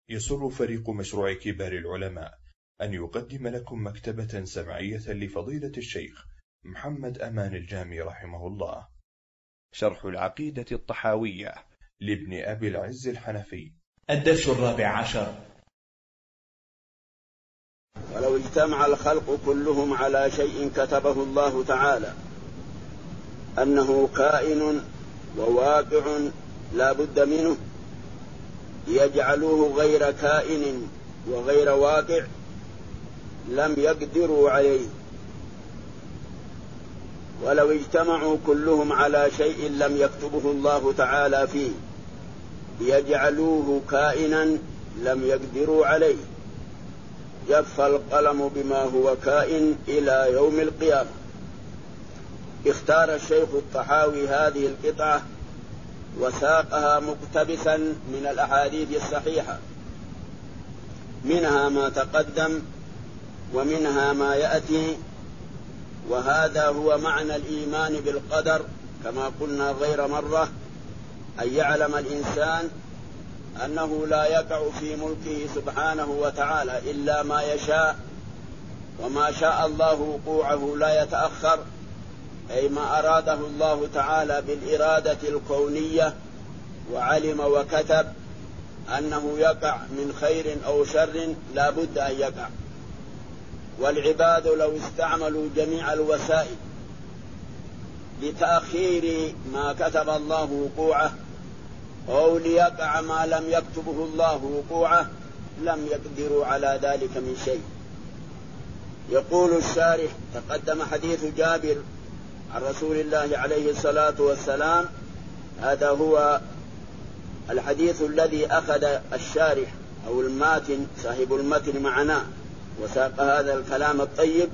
يسر فريق مشروع كبار العلماء أن يقدم لكم مكتبة سمعية لفضيلة الشيخ محمد أمان الجامي رحمه الله، شرح العقيدة الطحاوية لابن أبي العز الحنفي. الدرس 14. ولو اجتمع الخلق كلهم على شيء كتبه الله تعالى أنه كائن وواقع لا بد منه ليجعلوه غير كائن وغير واقع لم يقدروا عليه. ولو اجتمعوا كلهم على شيء لم يكتبه الله تعالى فيه ليجعلوه كائنا لم يقدروا عليه. جف القلم بما هو كائن إلى يوم القيامة. اختار الشيخ الطحاوي هذه القطعة وساقها مقتبسا من الأحاديث الصحيحة، منها ما تقدم ومنها ما يأتي، وهذا هو معنى الإيمان بالقدر كما قلنا غير مرة، أن يعلم الإنسان أنه لا يقع في ملكه سبحانه وتعالى إلا ما يشاء، وما شاء الله وقوعه لا يتأخر، أي ما أراده الله تعالى بالإرادة الكونية وعلم وكتب أنه يقع من خير أو شر لا بد أن يقع. والعباد لو استعملوا جميع الوسائل لتأخير ما كتب الله وقوعه أو ليقع ما لم يكتبه الله وقوعه لم يقدروا على ذلك من شيء. يقول الشارح: تقدم حديث جابر عن رسول الله عليه الصلاة والسلام. هذا هو الحديث الذي أخذ الشارح أو الماتن صاحب المتن معنا وساق هذا الكلام الطيب.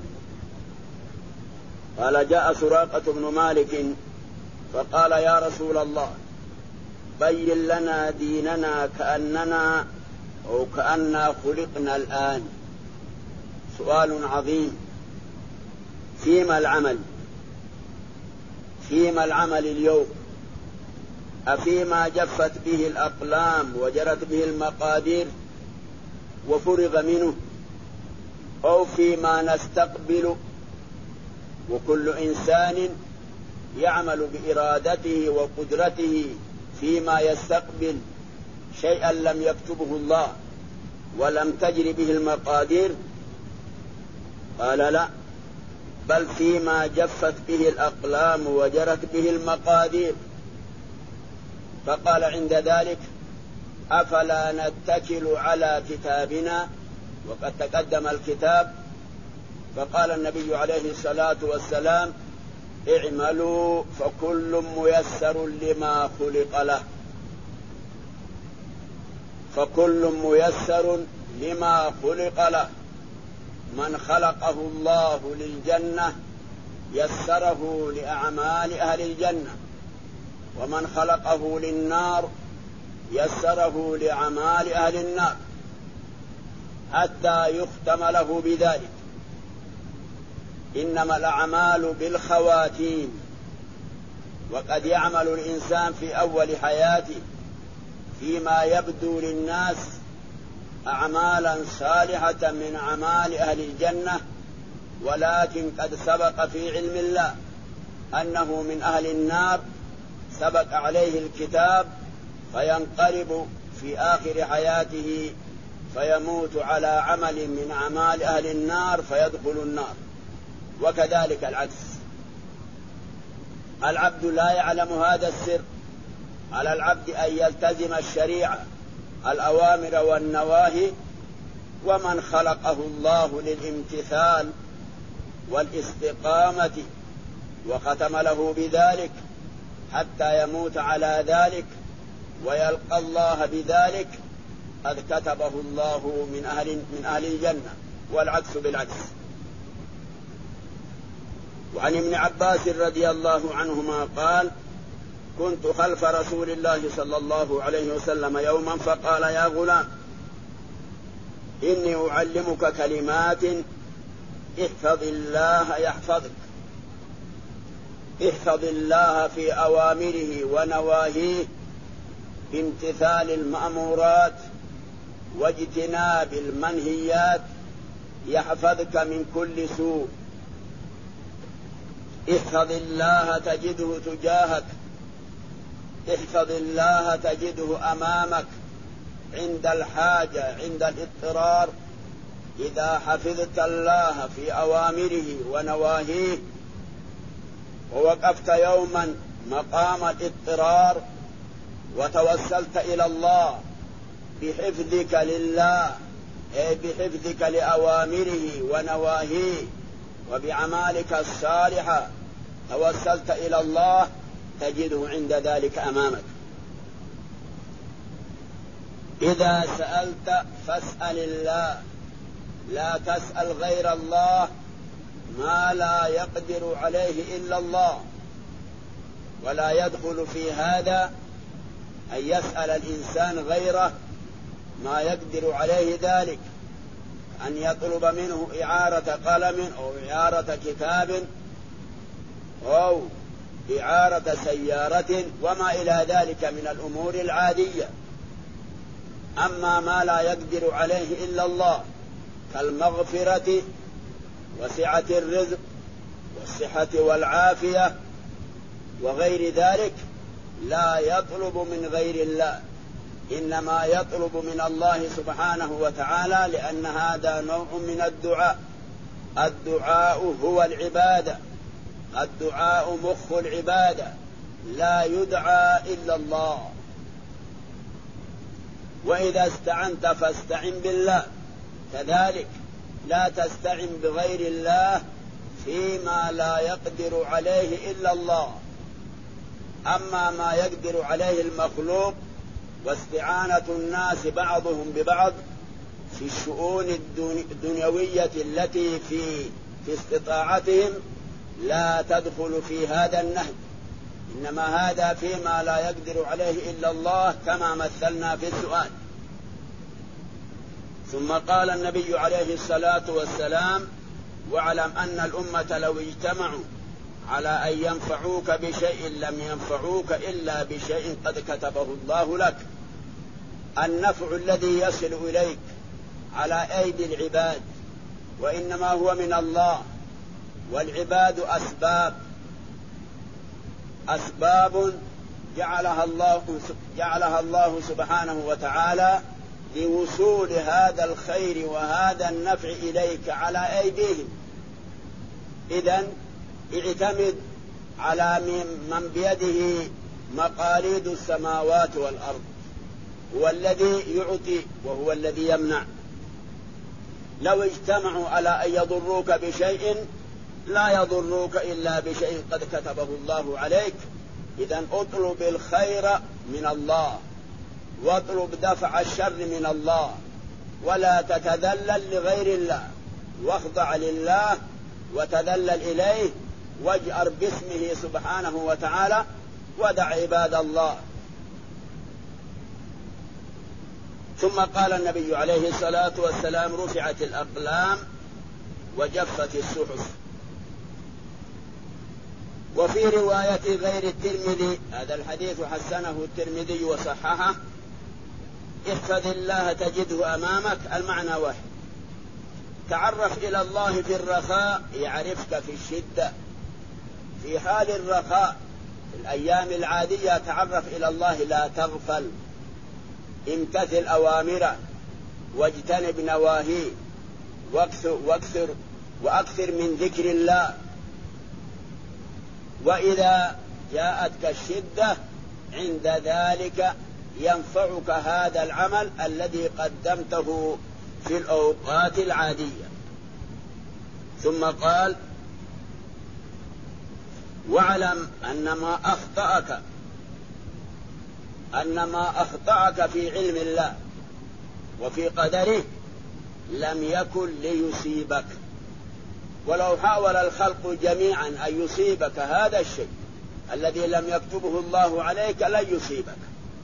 قال: جاء سراقة بن مالك فقال: يا رسول الله، بين لنا ديننا كأننا أو كأننا خلقنا الآن. سؤال عظيم. فيما العمل؟ فيما العمل اليوم؟ أفيما جفت به الأقلام وجرت به المقادير وفرغ منه، أو فيما نستقبل؟ وكل إنسان يعمل بإرادته وقدرته فيما يستقبل شيئا لم يكتبه الله ولم تجر به المقادير. قال: لا، بل فيما جفت به الأقلام وجرت به المقادير. فقال عند ذلك: أفلا نتكل على كتابنا؟ وقد تقدم الكتاب. فقال النبي عليه الصلاة والسلام: اعملوا فكل ميسر لما خلق له. فكل ميسر لما خلق له. من خلقه الله للجنة يسره لأعمال أهل الجنة، ومن خلقه للنار يسره لأعمال أهل النار، حتى يختم له بذلك. إنما الأعمال بالخواتيم. وقد يعمل الإنسان في أول حياته فيما يبدو للناس أعمالا صالحة من أعمال أهل الجنة، ولكن قد سبق في علم الله أنه من أهل النار، سبق عليه الكتاب، فينقلب في آخر حياته فيموت على عمل من أعمال أهل النار فيدخل النار. وكذلك العكس. العبد لا يعلم هذا السر. على العبد أن يلتزم الشريعة، الأوامر والنواهي، ومن خلقه الله للامتثال والاستقامة وختم له بذلك حتى يموت على ذلك ويلقى الله بذلك، قد كتبه الله من أهل الجنة، والعكس بالعكس. وعن ابن عباس رضي الله عنهما قال: كنت خلف رسول الله صلى الله عليه وسلم يوما فقال: يا غلام، إني أعلمك كلمات احفظ الله يحفظك. احفظ الله في أوامره ونواهيه بامتثال المأمورات واجتناب المنهيات يحفظك من كل سوء. احفظ الله تجده تجاهك، احفظ الله تجده أمامك عند الحاجة، عند الاضطرار. إذا حفظت الله في أوامره ونواهيه ووقفت يوما مقام الاضطرار وتوسلت إلى الله بحفظك لله، أي بحفظك لأوامره ونواهيه وبعمالك الصالحة، توسلت إلى الله تجده عند ذلك أمامك. إذا سألت فاسأل الله، لا تسأل غير الله ما لا يقدر عليه إلا الله. ولا يدخل في هذا أن يسأل الإنسان غيره ما يقدر عليه ذلك، أن يطلب منه إعارة قلم أو إعارة كتاب أو إعارة سيارة وما إلى ذلك من الأمور العادية. أما ما لا يقدر عليه إلا الله كالمغفرة وسعة الرزق والصحة والعافية وغير ذلك لا يطلب من غير الله، إنما يطلب من الله سبحانه وتعالى، لأن هذا نوع من الدعاء. الدعاء هو العبادة، الدعاء مخ العبادة، لا يدعى إلا الله. وإذا استعنت فاستعن بالله، كذلك لا تستعن بغير الله فيما لا يقدر عليه إلا الله. أما ما يقدر عليه المخلوق واستعانة الناس بعضهم ببعض في الشؤون الدنيوية التي في استطاعتهم لا تدخل في هذا النهج، إنما هذا فيما لا يقدر عليه إلا الله كما مثلنا في السؤال. ثم قال النبي عليه الصلاة والسلام: واعلم أن الأمة لو اجتمعوا على أن ينفعوك بشيء لم ينفعوك إلا بشيء قد كتبه الله لك. النفع الذي يصل إليك على أيدي العباد وإنما هو من الله، والعباد أسباب جعلها الله سبحانه وتعالى لوصول هذا الخير وهذا النفع إليك على أيديهم. إذن اعتمد على من بيده مقاليد السماوات والأرض، هو الذي يعطي وهو الذي يمنع. لو اجتمعوا على أن يضروك بشيء لا يضروك إلا بشيء قد كتبه الله عليك. إذن اطلب الخير من الله واطلب دفع الشر من الله، ولا تتذلل لغير الله، واخضع لله وتذلل إليه واجأر باسمه سبحانه وتعالى ودع عباد الله. ثم قال النبي عليه الصلاة والسلام: رفعت الأقلام وجفت الصحف. وفي رواية غير الترمذي، هذا الحديث حسنه الترمذي وصححه: احفظ الله تجده أمامك. المعنى واحد: تعرف إلى الله في الرخاء يعرفك في الشدة. في حال الرخاء في الأيام العادية تعرف إلى الله، لا تغفل، امتثل أوامره واجتنب نواهيه وأكثر من ذكر الله. وإذا جاءتك الشدة عند ذلك ينفعك هذا العمل الذي قدمته في الأوقات العادية. ثم قال: واعلم أن ما أخطأك في علم الله وفي قدره لم يكن ليصيبك، ولو حاول الخلق جميعا أن يصيبك هذا الشيء الذي لم يكتبه الله عليك لن يصيبك.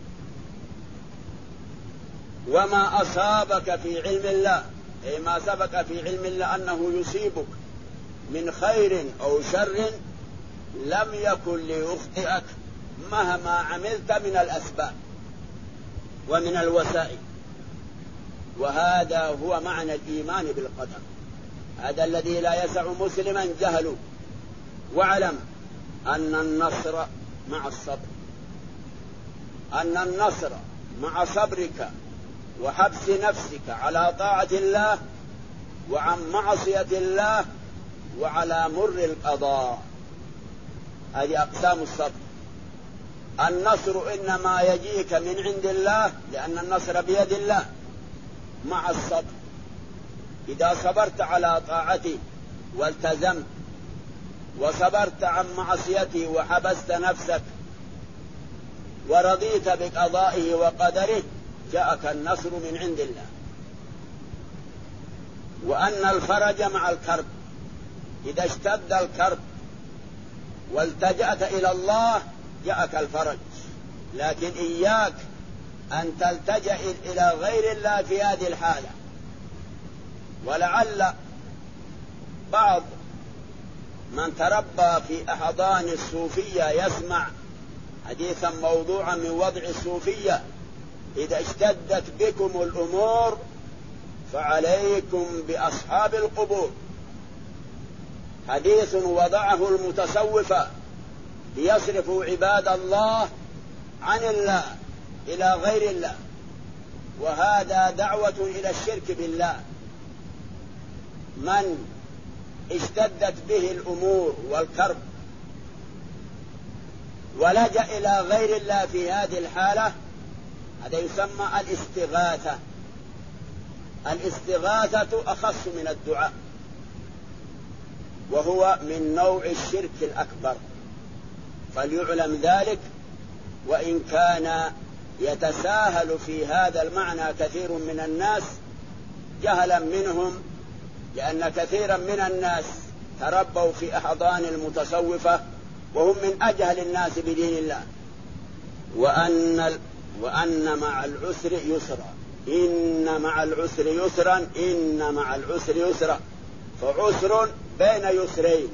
وما أصابك في علم الله، أي ما سبق في علم الله أنه يصيبك من خير أو شر لم يكن ليخطئك مهما عملت من الأسباب ومن الوسائل. وهذا هو معنى الإيمان بالقدر. هذا الذي لا يسع مسلما جهله. واعلم أن النصر مع الصبر، أن النصر مع صبرك وحبس نفسك على طاعة الله وعن معصية الله وعلى مر القضاء. هذه أقسام الصبر. النصر إنما يجيك من عند الله لأن النصر بيد الله مع الصبر. إذا صبرت على طاعتي والتزمت وصبرت عن معصيتي وحبست نفسك ورضيت بقضائه وقدره جاءك النصر من عند الله. وأن الفرج مع الكرب. إذا اشتد الكرب والتجأت إلى الله جاءك الفرج، لكن إياك أن تلتجأ إلى غير الله في هذه الحالة. ولعل بعض من تربى في أحضان الصوفية يسمع حديثا موضوعا من وضع الصوفية: إذا اشتدت بكم الأمور فعليكم بأصحاب القبور. حديث وضعه المتصوفة ليصرفوا عباد الله عن الله إلى غير الله، وهذا دعوة إلى الشرك بالله. من اشتدت به الأمور والكرب ولجأ إلى غير الله في هذه الحالة هذا يسمى الاستغاثة. الاستغاثة أخص من الدعاء، وهو من نوع الشرك الأكبر، فليعلم ذلك. وإن كان يتساهل في هذا المعنى كثير من الناس جهلا منهم، لأن كثيرا من الناس تربوا في أحضان المتصوفة وهم من أجهل الناس بدين الله. وأن مع العسر يسرا، إن مع العسر يسرا، إن مع العسر يسرا، فعسر بين يسرين.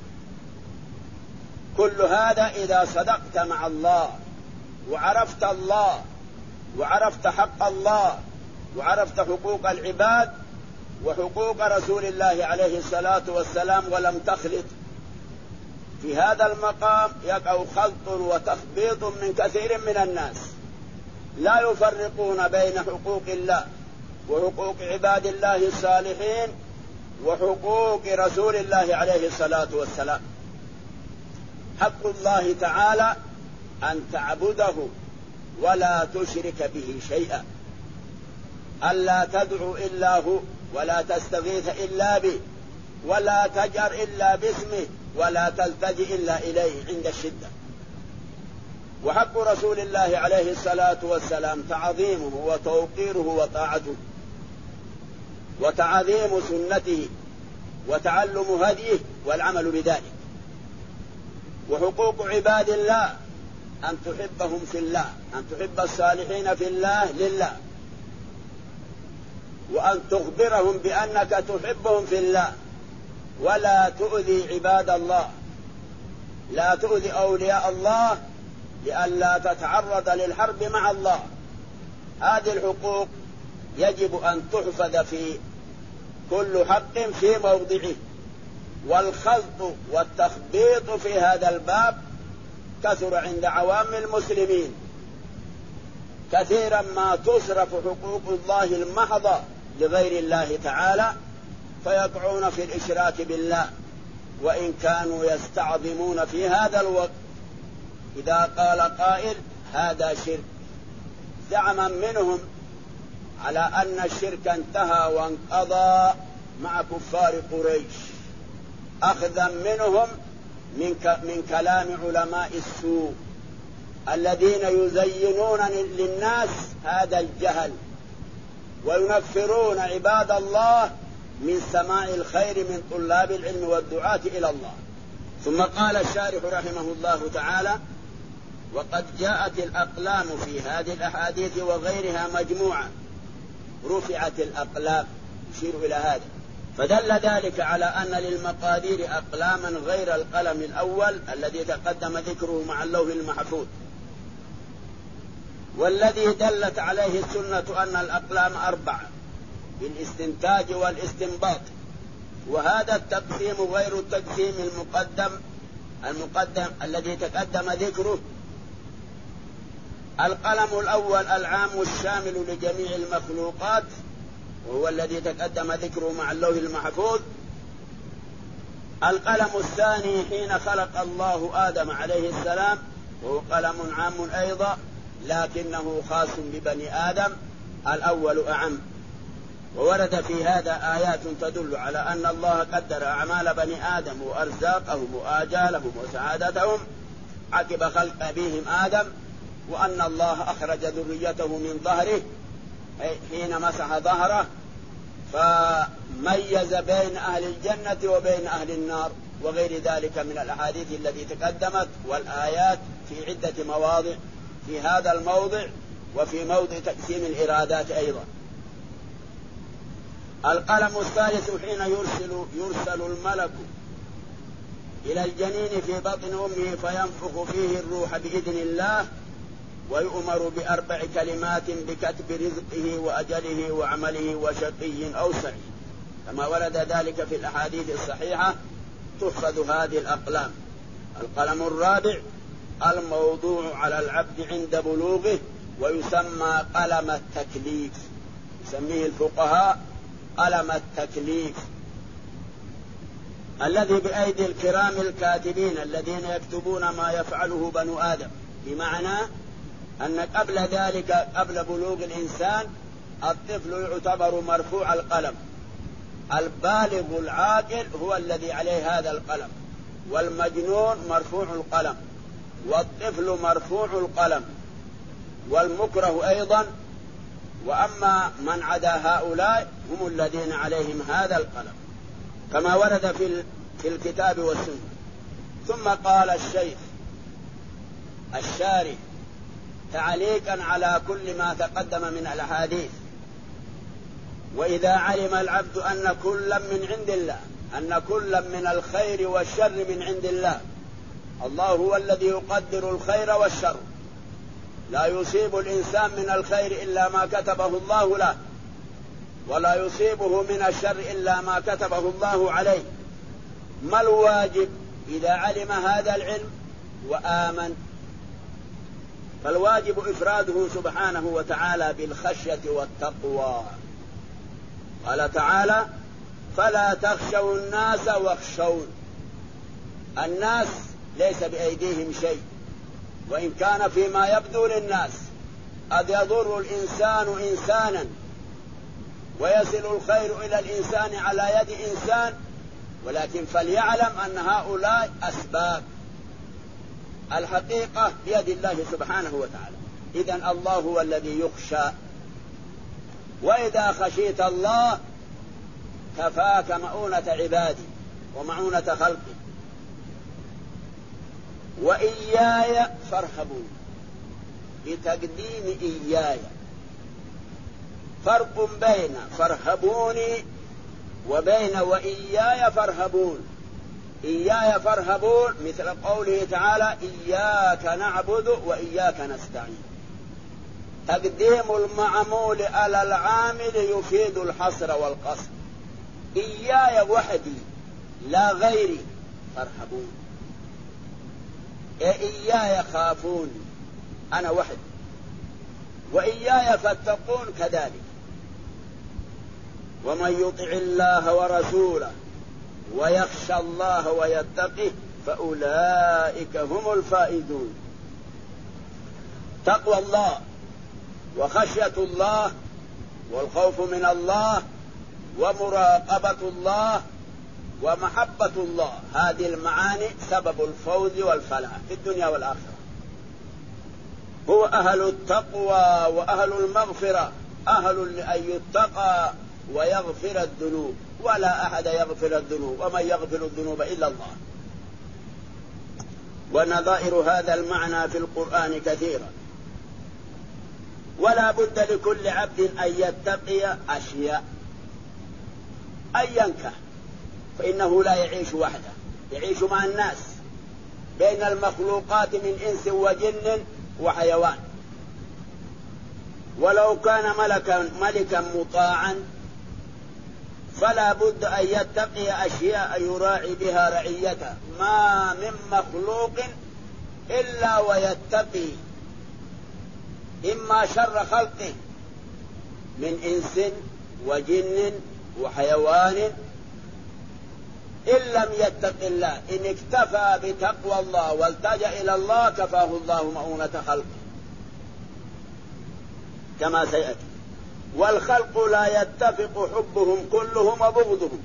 كل هذا إذا صدقت مع الله وعرفت الله وعرفت حق الله وعرفت حقوق العباد وحقوق رسول الله عليه الصلاة والسلام ولم تخلط. في هذا المقام يقع خلط وتخبيط من كثير من الناس، لا يفرقون بين حقوق الله وحقوق عباد الله الصالحين وحقوق رسول الله عليه الصلاة والسلام. حق الله تعالى أن تعبده ولا تشرك به شيئا، ألا تدعو إلا هو، ولا تستغيث إلا به، ولا تجأر إلا باسمه، ولا تلتجئ إلا إليه عند الشدة. وحق رسول الله عليه الصلاة والسلام تعظيمه وتوقيره وطاعته وتعظيم سنته وتعلم هديه والعمل بذلك. وحقوق عباد الله أن تحبهم في الله، أن تحب الصالحين في الله لله، وأن تخبرهم بأنك تحبهم في الله، ولا تؤذي عباد الله، لا تؤذي أولياء الله لئلا تتعرض للحرب مع الله. هذه الحقوق يجب أن تحفظ في كل حق في موضعه. والخلط والتخبيط في هذا الباب كثر عند عوام المسلمين. كثيرا ما تصرف حقوق الله المحضة لغير الله تعالى فيقعون في الإشراك بالله، وإن كانوا يستعظمون في هذا الوقت. إذا قال قائل هذا شرك، زعما منهم على أن الشرك انتهى وانقضى مع كفار قريش، أخذا منهم من كلام علماء السوء الذين يزينون للناس هذا الجهل وينفرون عباد الله من سماع الخير من طلاب العلم والدعاة إلى الله. ثم قال الشارح رحمه الله تعالى: وقد جاءت الأقلام في هذه الأحاديث وغيرها مجموعة، رفعت الأقلام، يشير إلى هذا، فدل ذلك على أن للمقادير أقلاما غير القلم الأول الذي تقدم ذكره مع اللوح المحفوظ. والذي دلت عليه السنة أن الأقلام 4، بالاستنتاج والاستنباط. وهذا التقسيم غير التقسيم المقدم الذي تقدم ذكره. القلم الأول العام الشامل لجميع المخلوقات، وهو الذي تقدم ذكره مع اللوح المحفوظ. القلم الثاني حين خلق الله آدم عليه السلام، وهو قلم عام أيضا لكنه خاص ببني آدم، الأول أعم. وورد في هذا آيات تدل على أن الله قدر أعمال بني آدم وأرزاقهم وآجالهم وسعادتهم عقب خلق أبيهم آدم، وأن الله أخرج ذريته من ظهره حين مسح ظهره، فميز بين أهل الجنة وبين أهل النار، وغير ذلك من الأحاديث التي تقدمت والآيات في عدة مواضع في هذا الموضع وفي موضع تقسيم الإرادات أيضا. القلم الثالث حين يرسل الملك إلى الجنين في بطن أمه فينفخ فيه الروح بإذن الله، ويؤمر ب4 كلمات بكتب رزقه وأجله وعمله وشقي أو سعيد، كما ورد ذلك في الأحاديث الصحيحة. تؤخذ هذه الأقلام. القلم الرابع الموضوع على العبد عند بلوغه، ويسمى قلم التكليف، يسميه الفقهاء قلم التكليف، الذي بأيدي الكرام الكاتبين الذين يكتبون ما يفعله بنو آدم. بمعنى أن قبل ذلك، قبل بلوغ الإنسان، الطفل يعتبر مرفوع القلم، البالغ العاقل هو الذي عليه هذا القلم، والمجنون مرفوع القلم، والطفل مرفوع القلم، والمكره أيضا. وأما من عدا هؤلاء هم الذين عليهم هذا القلم، كما ورد في الكتاب والسنة. ثم قال الشيخ الشارح تعليقا على كل ما تقدم من الأحاديث: وإذا علم العبد أن كل من عند الله، أن كل من الخير والشر من عند الله، الله هو الذي يقدر الخير والشر، لا يصيب الإنسان من الخير إلا ما كتبه الله له، ولا يصيبه من الشر إلا ما كتبه الله عليه. ما الواجب إذا علم هذا العلم وآمن؟ فالواجب إفراده سبحانه وتعالى بالخشية والتقوى. قال تعالى: فلا تخشوا الناس واخشون. الناس ليس بأيديهم شيء، وإن كان فيما يبدو للناس قد يضر الإنسان إنسانا ويصل الخير إلى الإنسان على يد إنسان، ولكن فليعلم أن هؤلاء أسباب، الحقيقة بيد الله سبحانه وتعالى. إذن الله هو الذي يخشى، وإذا خشيت الله كفاك مؤونة عبادي ومعونة خلقي. وإياي فارهبون، بتقديم إياي. فرق بين فارهبوني وبين وإياي فارهبون. إياي فارهبون مثل قوله تعالى: إياك نعبد وإياك نستعين. تقديم المعمول على العامل يفيد الحصر والقصر. إياي وحدي لا غيري فارهبون، إياي خافوني أنا وحدي، وإياي فاتقون كذلك. ومن يطع الله ورسوله ويخشى الله ويتقه فأولئك هم الفائزون. تقوى الله وخشية الله والخوف من الله ومراقبة الله ومحبة الله، هذه المعاني سبب الفوز والفلاح في الدنيا والآخرة. هو أهل التقوى وأهل المغفرة، أهل لأن يتقى ويغفر الذنوب، ولا أحد يغفر الذنوب، ومن يغفر الذنوب إلا الله. ونظائر هذا المعنى في القرآن كثيرا. ولا بد لكل عبد أن يتقي أشياء أيا كان، فإنه لا يعيش وحده، يعيش مع الناس، بين المخلوقات من إنس وجن وحيوان. ولو كان ملكا مطاعا فلا بد أن يتقي أشياء يراعي بها رعيته. ما من مخلوق إلا ويتقي إما شر خلقه من إنس وجن وحيوان، إن لم يتق الله. إن اكتفى بتقوى الله والتجأ إلى الله كفاه الله مؤونة خلقه كما سيأتي. والخلق لا يتفق حبهم كلهم وبغضهم،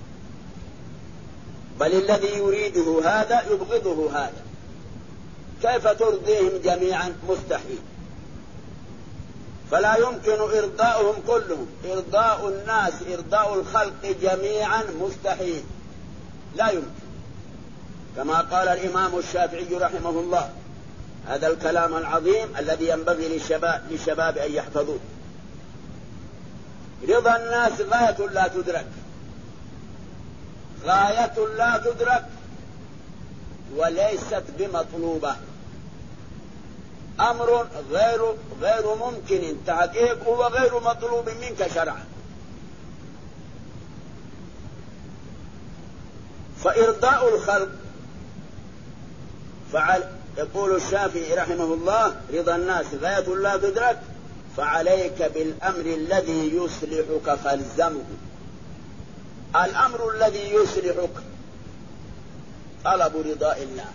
بل الذي يريده هذا يبغضه هذا. كيف ترضيهم جميعا؟ مستحيل. فلا يمكن إرضاؤهم كلهم. إرضاء الناس، إرضاء الخلق جميعا مستحيل، لا يمكن. كما قال الإمام الشافعي رحمه الله هذا الكلام العظيم الذي ينبغي للشباب أن يحفظوه: رضا الناس غاية لا تدرك، غاية لا تدرك وليست بمطلوبة. أمر غير ممكن تحقيقه وغير مطلوب منك شرعا. فإرضاء الخلق يقول الشافعي رحمه الله: رضا الناس غاية لا تدرك، فعليك بالأمر الذي يصلحك فالزمه. الأمر الذي يصلحك طلب رضاء الله،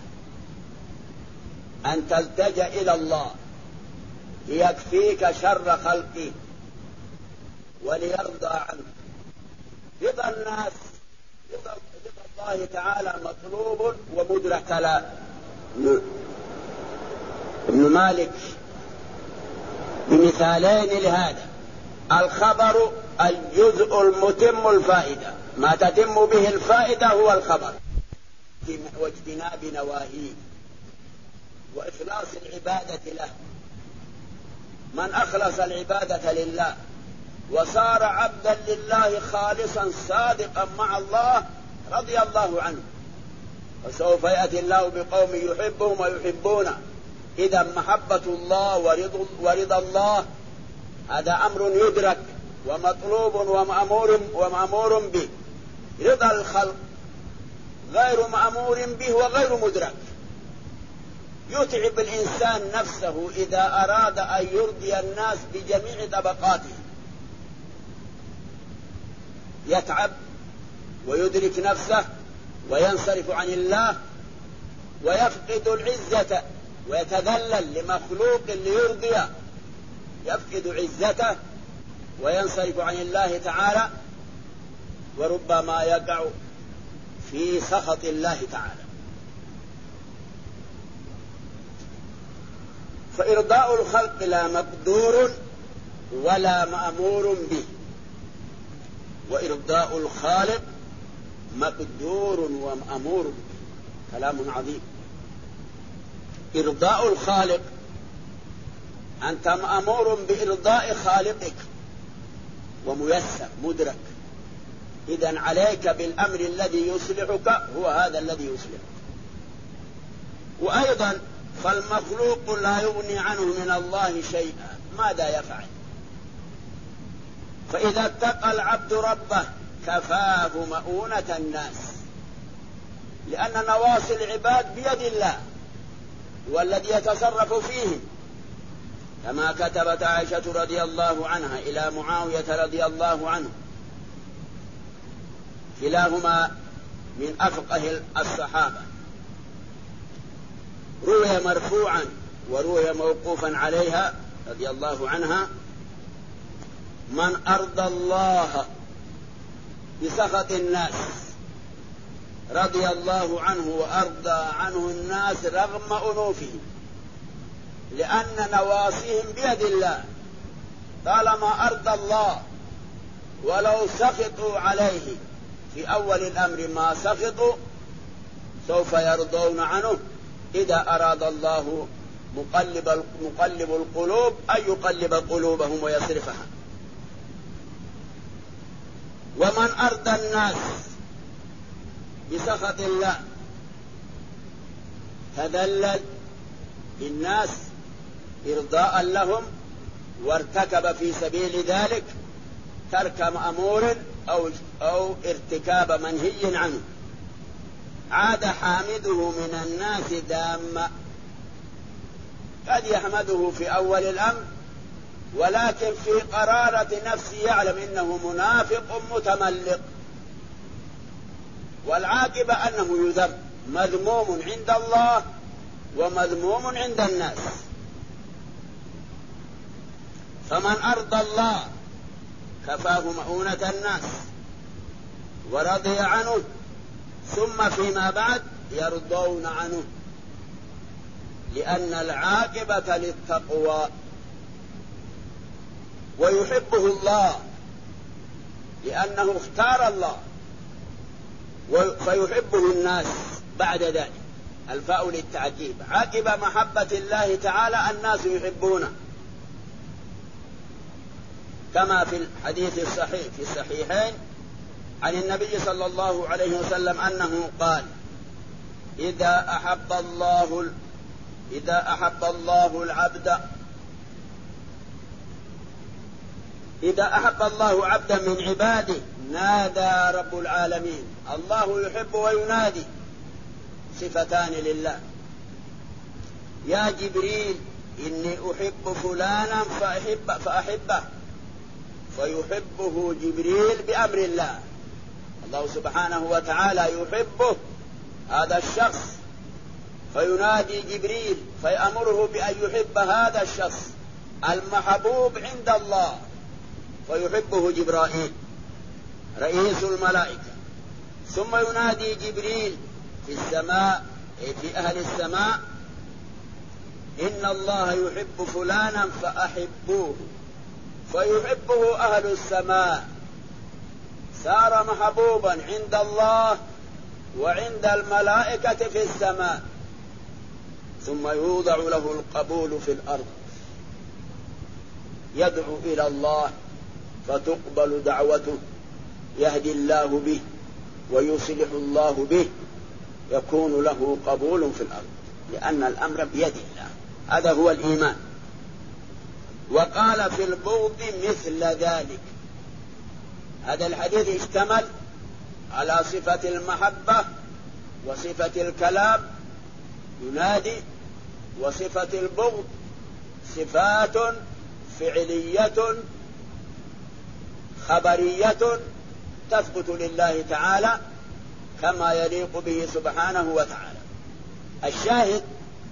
أن تلتجأ إلى الله ليكفيك شر خلقه وليرضى عنك. رضا الناس، رضا الله تعالى مطلوب ومدرك لا. ابن مالك بمثالين لهذا: الخبر الجزء المتم الفائدة، ما تتم به الفائدة هو الخبر، واجتناب نواهيه وإخلاص العبادة له. من أخلص العبادة لله وصار عبدا لله خالصا صادقا مع الله رضي الله عنه. وسوف يأتي الله بقوم يحبهم ويحبونه. إذا محبة الله ورضا الله هذا أمر يدرك ومطلوب ومأمور به. رضا الخلق غير مأمور به وغير مدرك. يتعب الإنسان نفسه إذا أراد أن يرضي الناس بجميع طبقاته، يتعب ويدرك نفسه وينصرف عن الله ويفقد العزة ويتذلل لمخلوق ليرضيه، يفقد عزته وينصرف عن الله تعالى، وربما يقع في سخط الله تعالى. فإرضاء الخلق لا مقدور ولا مأمور به، وإرضاء الخالق مقدور ومأمور به. كلام عظيم. إرضاء الخالق، أنت مأمور بإرضاء خالقك وميسر مدرك. إذن عليك بالأمر الذي يصلحك، هو هذا الذي يصلحك. وأيضا فالمخلوق لا يغني عنه من الله شيئا، ماذا يفعل؟ فإذا اتقى العبد ربه كفاه مؤونة الناس، لأن نواصي العباد بيد الله والذي يتصرف فيهم. كما كتبت عائشة رضي الله عنها إلى معاوية رضي الله عنه، كلاهما من أفقه الصحابة، روي مرفوعا وروي موقوفا عليها رضي الله عنها: من أرضى الله بسخط الناس رضي الله عنه وأرضى عنه الناس رغم أنوفهم، لأن نواصيهم بيد الله. طالما أرضى الله ولو سخطوا عليه في أول الأمر ما سخطوا سوف يرضون عنه إذا أراد الله مقلب القلوب أن يقلب قلوبهم ويصرفها. ومن أرضى الناس بسخط الله تذلل الناس إرضاء لهم وارتكب في سبيل ذلك ترك مأمور أو ارتكاب منهي عنه، عاد حامده من الناس دامة. قد يحمده في أول الأمر، ولكن في قرارة نفسه يعلم إنه منافق متملق، والعاقبة أنه يذم، مذموم عند الله ومذموم عند الناس. فمن أرضى الله كفاه مؤونة الناس ورضي عنه، ثم فيما بعد يرضون عنه، لأن العاقبة للتقوى، ويحبه الله لأنه اختار الله، فيحبه الناس بعد ذلك. الفاء للتعقيب، عقب محبة الله تعالى الناس يحبونه، كما في الحديث الصحيح في الصحيحين عن النبي صلى الله عليه وسلم أنه قال: إذا أحب الله عبدا من عباده نادى رب العالمين. الله يحب وينادي، صفتان لله. يا جبريل إني أحب فلانا فأحبه، فيحبه جبريل بأمر الله. الله سبحانه وتعالى يحبه هذا الشخص، فينادي جبريل فيأمره بأن يحب هذا الشخص المحبوب عند الله، فيحبه جبرائيل رئيس الملائكة. ثم ينادي جبريل في السماء، في أهل السماء: إن الله يحب فلانا فأحبوه، فيحبه أهل السماء، صار محبوبا عند الله وعند الملائكة في السماء. ثم يوضع له القبول في الأرض، يدعو إلى الله فتقبل دعوته، يهدي الله به ويصلح الله به، يكون له قبول في الأرض، لأن الأمر بيد الله. هذا هو الإيمان. وقال في البغض مثل ذلك. هذا الحديث اشتمل على صفة المحبة وصفة الكلام ينادي، وصفة البغض صفات فعلية خبرية تثبت لله تعالى كما يليق به سبحانه وتعالى. الشاهد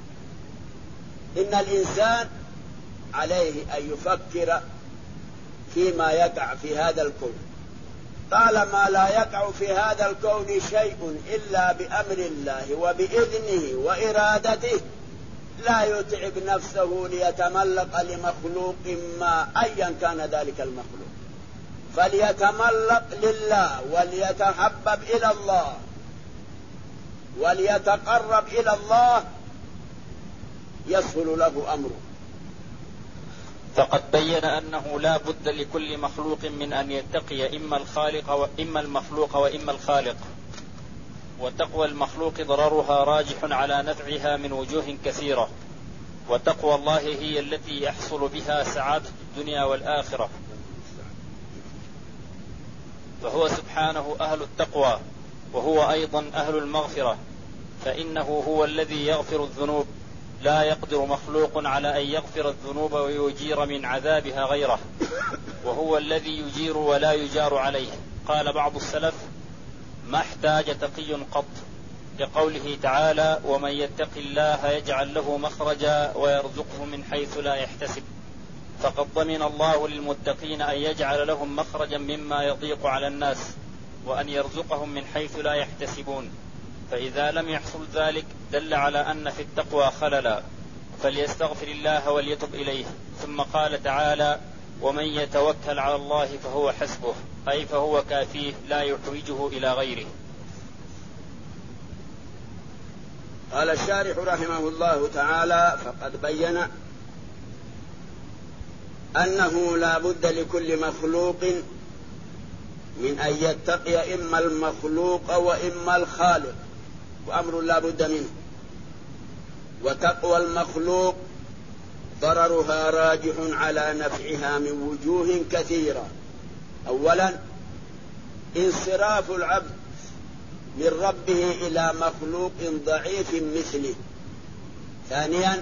إن الإنسان عليه أن يفكر فيما يقع في هذا الكون، طالما لا يقع في هذا الكون شيء إلا بأمر الله وبإذنه وإرادته، لا يتعب نفسه ليتملق لمخلوق ما أيا كان ذلك المخلوق، فليتملق لله وليتحبب إلى الله وليتقرب إلى الله، يسهل له أمره. فقد بين أنه لا بد لكل مخلوق من أن يتقي إما المخلوق وإما الخالق، وتقوى المخلوق ضررها راجح على نفعها من وجوه كثيرة، وتقوى الله هي التي يحصل بها سعادة الدنيا والآخرة. فهو سبحانه أهل التقوى، وهو أيضا أهل المغفرة، فإنه هو الذي يغفر الذنوب، لا يقدر مخلوق على أن يغفر الذنوب ويجير من عذابها غيره، وهو الذي يجير ولا يجار عليه. قال بعض السلف: ما احتاج تقي قط، لقوله تعالى: ومن يتق الله يجعل له مخرجا ويرزقه من حيث لا يحتسب. فقد ضمن الله للمتقين أن يجعل لهم مخرجا مما يضيق على الناس، وأن يرزقهم من حيث لا يحتسبون. فإذا لم يحصل ذلك دل على أن في التقوى خللا، فليستغفر الله وليتب إليه. ثم قال تعالى: ومن يتوكل على الله فهو حسبه، أي فهو كافيه لا يحوجه إلى غيره. قال الشارح رحمه الله تعالى: فقد بين أنه لا بد لكل مخلوق من أن يتقي إما المخلوق وإما الخالق، وأمر لا بد منه. وتقوى المخلوق ضررها راجح على نفعها من وجوه كثيرة. أولا انصراف العبد من ربه إلى مخلوق ضعيف مثله. ثانيا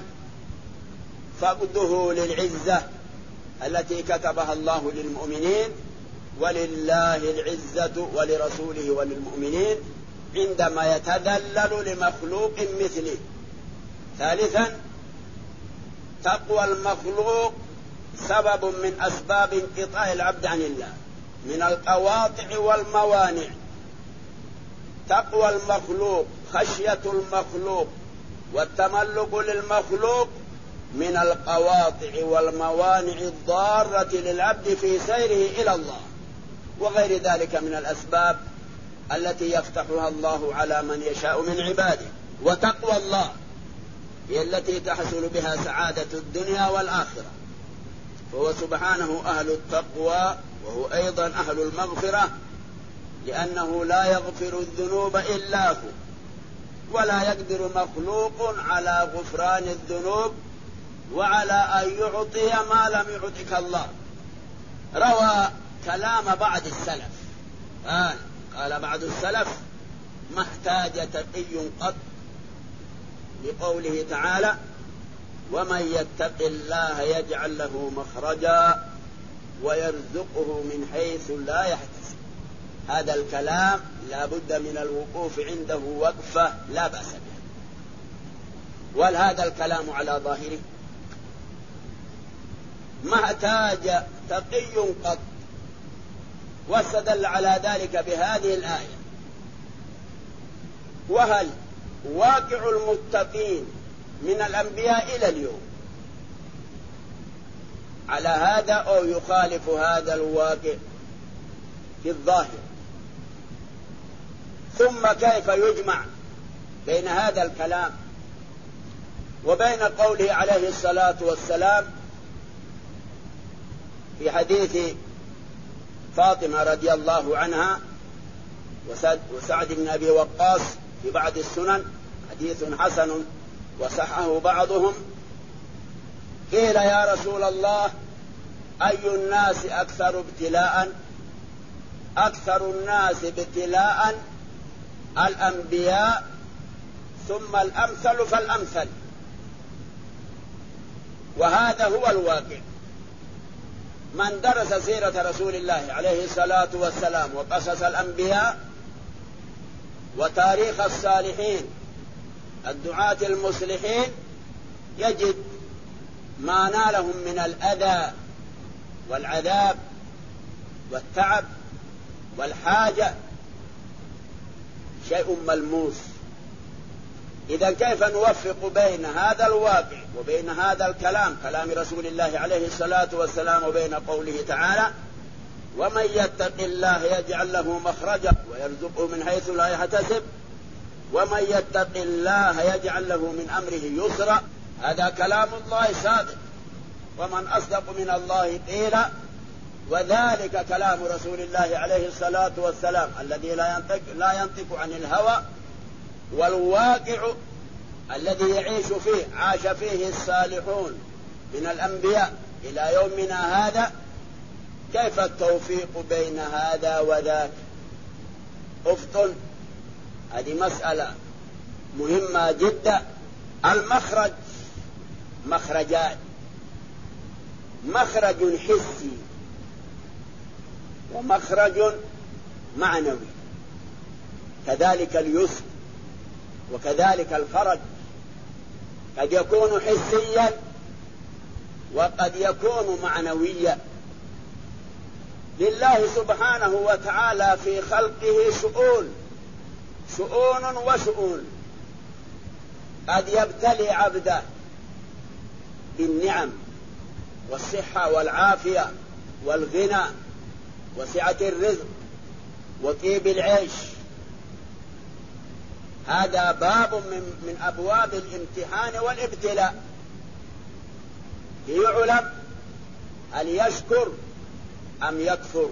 فقده للعزة التي كتبها الله للمؤمنين، ولله العزة ولرسوله وللمؤمنين عندما يتذلل لمخلوق مثله. ثالثا تقوى المخلوق سبب من أسباب انقطاع العبد عن الله من القواطع والموانع. تقوى المخلوق، خشية المخلوق والتملق للمخلوق من القواطع والموانع الضارة للعبد في سيره إلى الله، وغير ذلك من الأسباب التي يفتحها الله على من يشاء من عباده. وتقوى الله هي التي تحصل بها سعادة الدنيا والآخرة، فهو سبحانه أهل التقوى وهو أيضا أهل المغفرة، لأنه لا يغفر الذنوب إلا هو، ولا يقدر مخلوق على غفران الذنوب وعلى أن يعطي ما لم يعطك الله. روى كلام بعض السلف، قال بعض السلف: ما احتاج تقي قط، لقوله تعالى: ومن يتق الله يجعل له مخرجا ويرزقه من حيث لا يحتسب. هذا الكلام لا بد من الوقوف عنده وقفة لا بأس بها. وهل هذا الكلام على ظاهره؟ ما احتاج تقي قط، واستدل على ذلك بهذه الآية. وهل واقع المتقين من الأنبياء إلى اليوم على هذا أو يخالف هذا الواقع في الظاهر؟ ثم كيف يجمع بين هذا الكلام وبين قوله عليه الصلاة والسلام في حديث فاطمة رضي الله عنها وسعد بن أبي وقاص في بعض السنن، حديث حسن وصححه بعضهم: قيل يا رسول الله أي الناس أكثر ابتلاء؟ أكثر الناس ابتلاء الأنبياء ثم الأمثل فالأمثل. وهذا هو الواقع. من درس سيرة رسول الله عليه الصلاة والسلام وقصص الأنبياء وتاريخ الصالحين الدعاة المصلحين يجد ما نالهم من الأذى والعذاب والتعب والحاجة شيء ملموس. إذا كيف نوفق بين هذا الواقع وبين هذا الكلام، كلام رسول الله عليه الصلاة والسلام، وبين قوله تعالى: ومن يتق الله يجعل له مخرجا ويرزقه من حيث لا يحتسب، ومن يتق الله يجعل له من أمره يسرا. هذا كلام الله صادق، ومن أصدق من الله قيلا. وذلك كلام رسول الله عليه الصلاة والسلام الذي لا ينطق عن الهوى، والواقع الذي يعيش فيه عاش فيه الصالحون من الأنبياء إلى يومنا هذا. كيف التوفيق بين هذا وذاك؟ أفطن، هذه مسألة مهمة جدا. المخرج مخرجان: مخرج حسي ومخرج معنوي، كذلك اليسر وكذلك الفرج. قد يكون حسيا وقد يكون معنويا. لله سبحانه وتعالى في خلقه شؤون وشؤون. قد يبتلي عبده بالنعم والصحة والعافية والغنى وسعة الرزق وطيب العيش. هذا باب من أبواب الامتحان والابتلاء، ليعلم هل يشكر أم يكفر.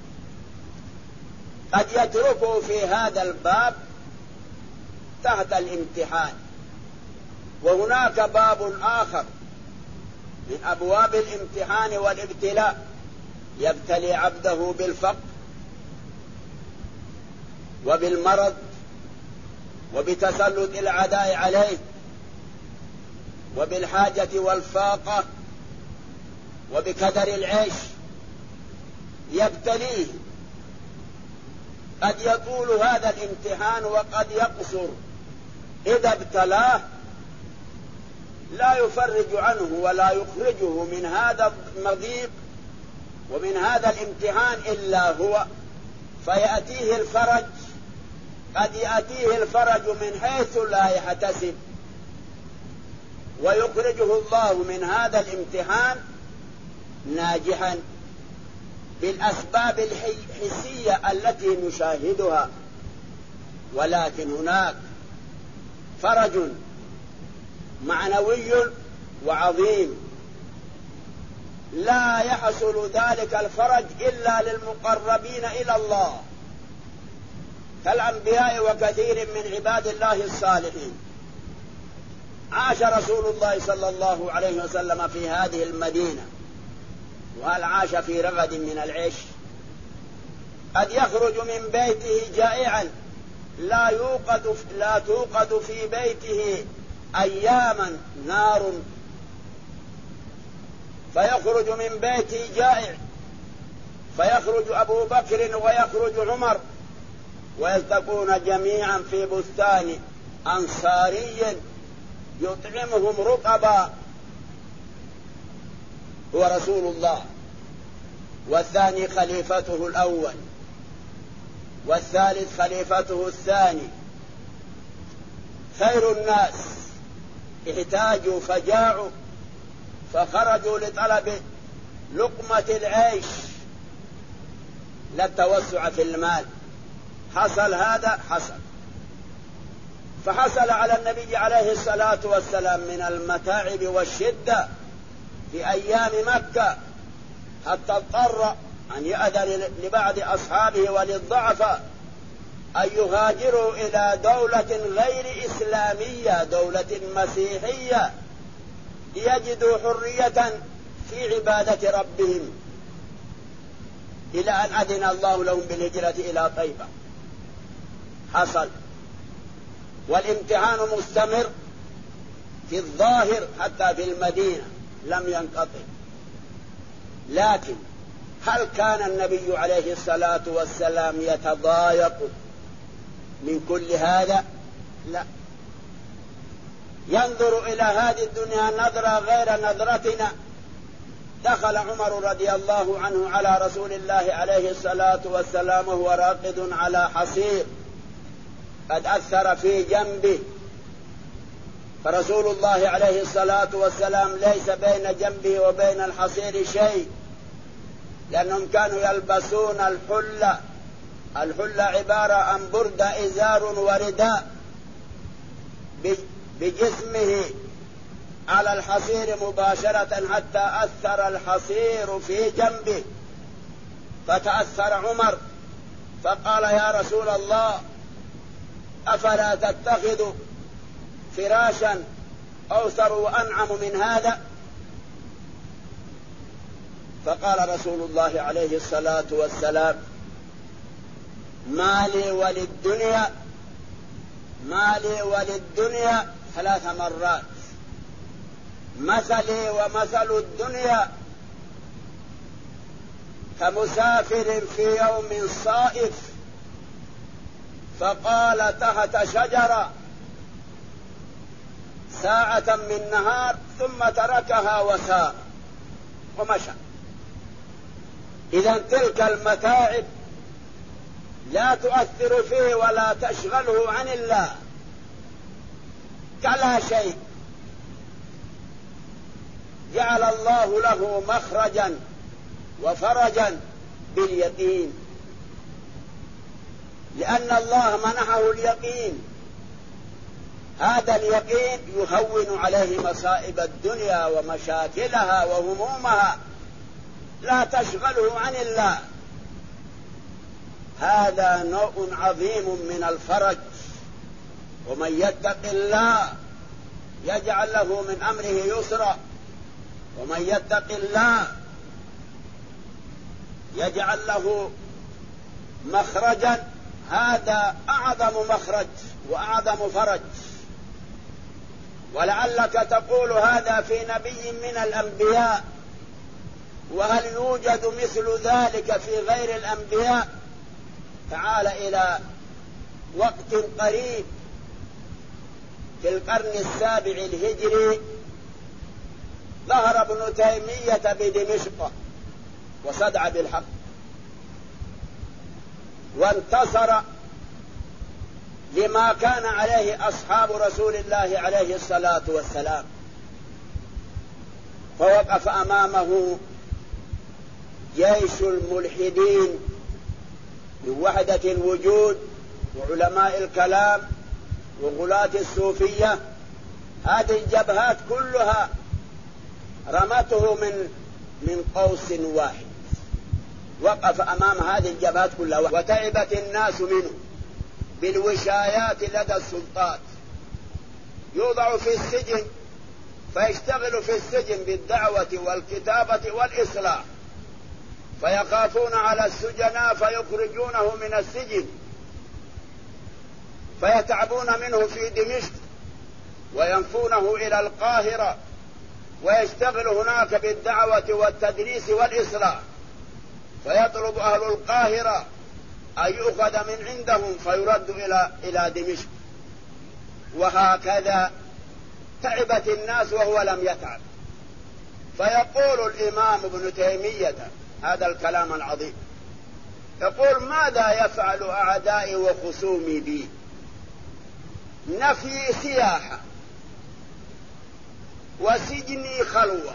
قد يتركه في هذا الباب تحت الامتحان. وهناك باب آخر من أبواب الامتحان والابتلاء يبتلي عبده بالفقر وبالمرض وبتسلط الأعداء عليه وبالحاجة والفاقة وبكدر العيش، يبتليه. قد يطول هذا الامتحان وقد يقصر. إذا ابتلاه لا يفرج عنه ولا يخرجه من هذا المضيق ومن هذا الامتحان إلا هو، فيأتيه الفرج. قد يأتيه الفرج من حيث لا يحتسب، ويخرجه الله من هذا الامتحان ناجحا بالأسباب الحسية التي نشاهدها. ولكن هناك فرج معنوي وعظيم، لا يحصل ذلك الفرج إلا للمقربين إلى الله كالأنبياء وكثير من عباد الله الصالحين. عاش رسول الله صلى الله عليه وسلم في هذه المدينة، وهل عاش في رغد من العيش؟ قد يخرج من بيته جائعا لا توقد في بيته أياما نار، فيخرج من بيته جائع، فيخرج أبو بكر ويخرج عمر ويلتقون جميعا في بستان أنصاري يطعمهم رطبا، هو رسول الله، والثاني خليفته الأول، والثالث خليفته الثاني. خير الناس احتاجوا فجاعوا فخرجوا لطلب لقمة العيش لا التوسع في المال. حصل هذا، فحصل على النبي عليه الصلاة والسلام من المتاعب والشدة في أيام مكة، حتى اضطر أن يأذن لبعض أصحابه وللضعفاء أن يهاجروا إلى دولة غير إسلامية، دولة مسيحية، ليجدوا حرية في عبادة ربهم، إلى أن أذن الله لهم بالهجرة إلى طيبة. حصل، والامتحان مستمر في الظاهر حتى في المدينة لم ينقطع. لكن هل كان النبي عليه الصلاة والسلام يتضايق من كل هذا؟ لا، ينظر إلى هذه الدنيا نظرة غير نظرتنا. دخل عمر رضي الله عنه على رسول الله عليه الصلاة والسلام وهو راقد على حصير قد أثر في جنبه، فرسول الله عليه الصلاة والسلام ليس بين جنبه وبين الحصير شيء، لأنهم كانوا يلبسون الحلة. الحلة عبارة عن بردة إزار ورداء بجسمه على الحصير مباشرة حتى أثر الحصير في جنبه، فتأثر عمر فقال: يا رسول الله، أفلا تتخذ فراشا أوثر وأنعم من هذا؟ فقال رسول الله عليه الصلاة والسلام: مالي وللدنيا 3 مرات، مثلي ومثل الدنيا كمسافر في يوم صائف فقال تحت شجرة ساعة من نهار ثم تركها وسار ومشى. إذن تلك المتاعب لا تؤثر فيه ولا تشغله عن الله كلا شيء. جعل الله له مخرجا وفرجا باليقين، لأن الله منحه اليقين. هذا اليقين يهون عليه مصائب الدنيا ومشاكلها وهمومها، لا تشغله عن الله. هذا نوع عظيم من الفرج. ومن يتق الله يجعل له من أمره يسرا، ومن يتق الله يجعل له مخرجا، هذا أعظم مخرج وأعظم فرج. ولعلك تقول هذا في نبي من الأنبياء، وهل يوجد مثل ذلك في غير الأنبياء؟ تعال إلى وقت قريب في القرن 7 الهجري ظهر ابن تيمية بدمشق وصدع بالحق وانتصر لما كان عليه أصحاب رسول الله عليه الصلاة والسلام، فوقف أمامه جيش الملحدين من وحدة الوجود وعلماء الكلام وغلاة الصوفية. هذه الجبهات كلها رمته من قوس واحد، وقف أمام هذه الجبهات كلها، وتعبت الناس منه بالوشايات لدى السلطات. يوضع في السجن فيشتغل في السجن بالدعوة والكتابة والإصلاح، فيخافون على السجناء فيخرجونه من السجن، فيتعبون منه في دمشق وينفونه إلى القاهرة ويشتغل هناك بالدعوة والتدريس والإصلاح، فيطلب أهل القاهرة أن يؤخذ من عندهم فيرد إلى دمشق. وهكذا تعبت الناس وهو لم يتعب. فيقول الإمام ابن تيمية هذا الكلام العظيم، يقول: ماذا يفعل أعدائي وخصومي بي؟ نفي سياحة، وسجني خلوة،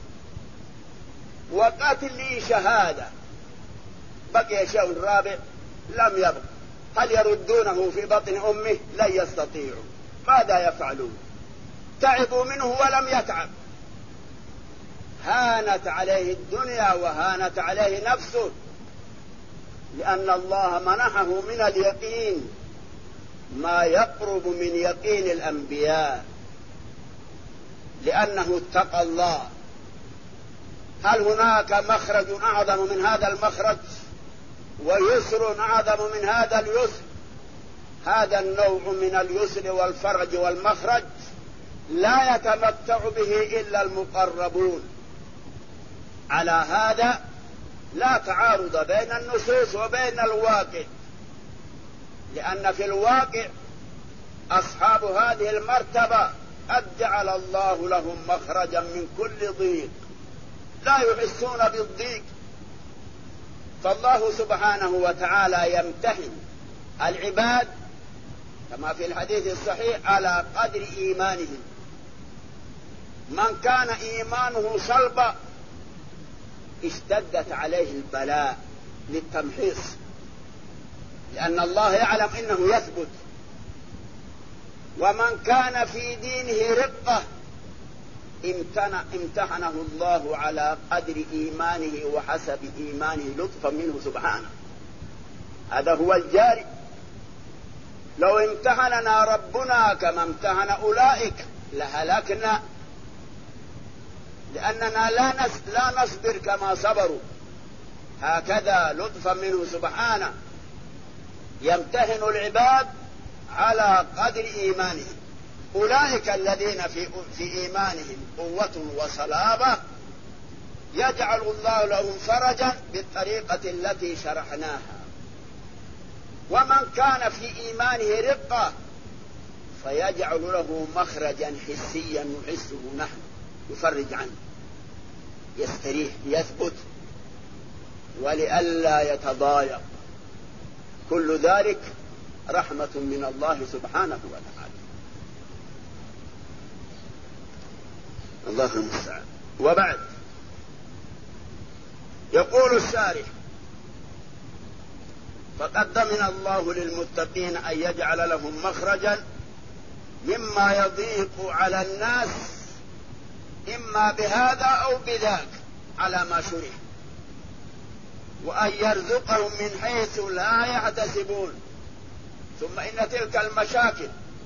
وقتلي شهادة، بقي شيء رابع لم يبق. هل يردونه في بطن أمه؟ لن يستطيعوا. ماذا يفعلون؟ تعبوا منه ولم يتعب. هانت عليه الدنيا وهانت عليه نفسه، لأن الله منحه من اليقين ما يقرب من يقين الأنبياء، لأنه اتقى الله. هل هناك مخرج أعظم من هذا المخرج؟ ويسر أعظم من هذا اليسر؟ هذا النوع من اليسر والفرج والمخرج لا يتمتع به إلا المقربون. على هذا لا تعارض بين النصوص وبين الواقع، لأن في الواقع أصحاب هذه المرتبة قد جعل الله لهم مخرجا من كل ضيق، لا يحسون بالضيق. فالله سبحانه وتعالى يمتحن العباد كما في الحديث الصحيح على قدر إيمانهم. من كان إيمانه صلبا اشتدت عليه البلاء للتمحيص، لأن الله يعلم إنه يثبت. ومن كان في دينه رقة امتحنه الله على قدر إيمانه وحسب إيمانه لطفا منه سبحانه. هذا هو الجاري. لو امتحننا ربنا كما امتحن أولئك لهلكنا، لأننا لا نصبر كما صبروا. هكذا لطفا منه سبحانه يمتحن العباد على قدر إيمانهم. أولئك الذين في إيمانهم قوة وصلابة يجعل الله لهم فرجا بالطريقة التي شرحناها. ومن كان في إيمانه رقة فيجعل له مخرجا حسيا نحسه نحن، يفرج عنه، يستريح، يثبت، ولئلا يتضايق. كل ذلك رحمة من الله سبحانه وتعالى. الله المستعان. وبعد يقول الشارح: فقد ضمن الله للمتقين أن يجعل لهم مخرجا مما يضيق على الناس، إما بهذا أو بذاك على ما شرح، وأن يرزقهم من حيث لا يحتسبون. ثم إن تلك المشاكل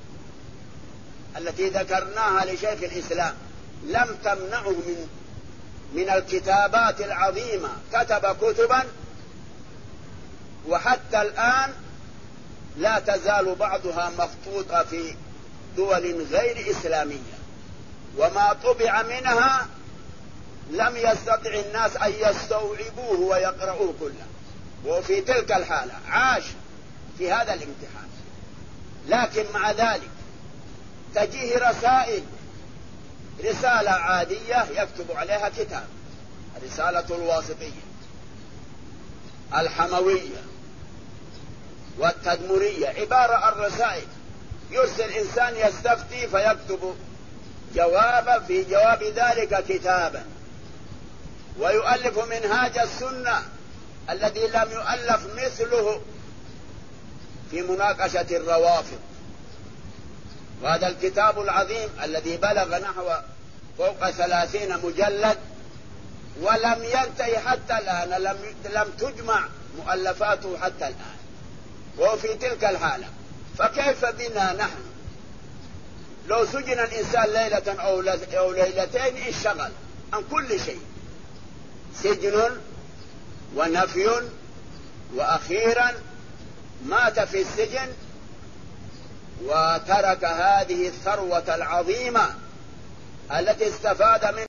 التي ذكرناها لشيخ الإسلام لم تمنعه من الكتابات العظيمة. كتب كتبا وحتى الآن لا تزال بعضها مخطوطة في دول غير إسلامية، وما طبع منها لم يستطع الناس أن يستوعبوه ويقرؤوه كله، وفي تلك الحالة عاش في هذا الامتحان. لكن مع ذلك تجيه رسائل، رسالة عادية يكتب عليها كتاب، رسالة الواسطية، الحموية والتدمرية، عبارة عن رسائل يرسل إنسان يستفتي فيكتب جوابا في جواب ذلك كتابا، ويؤلف منهاج السنة الذي لم يؤلف مثله في مناقشة الروافض. وهذا الكتاب العظيم الذي بلغ نحو فوق 30 مجلد ولم ينتهي حتى الآن، لم تجمع مؤلفاته حتى الآن، وفي تلك الحالة فكيف بنا نحن؟ لو سجن الإنسان ليلة أو ليلتين انشغل عن كل شيء، سجن ونفي، وأخيرا مات في السجن وترك هذه الثروة العظيمة التي استفاد منها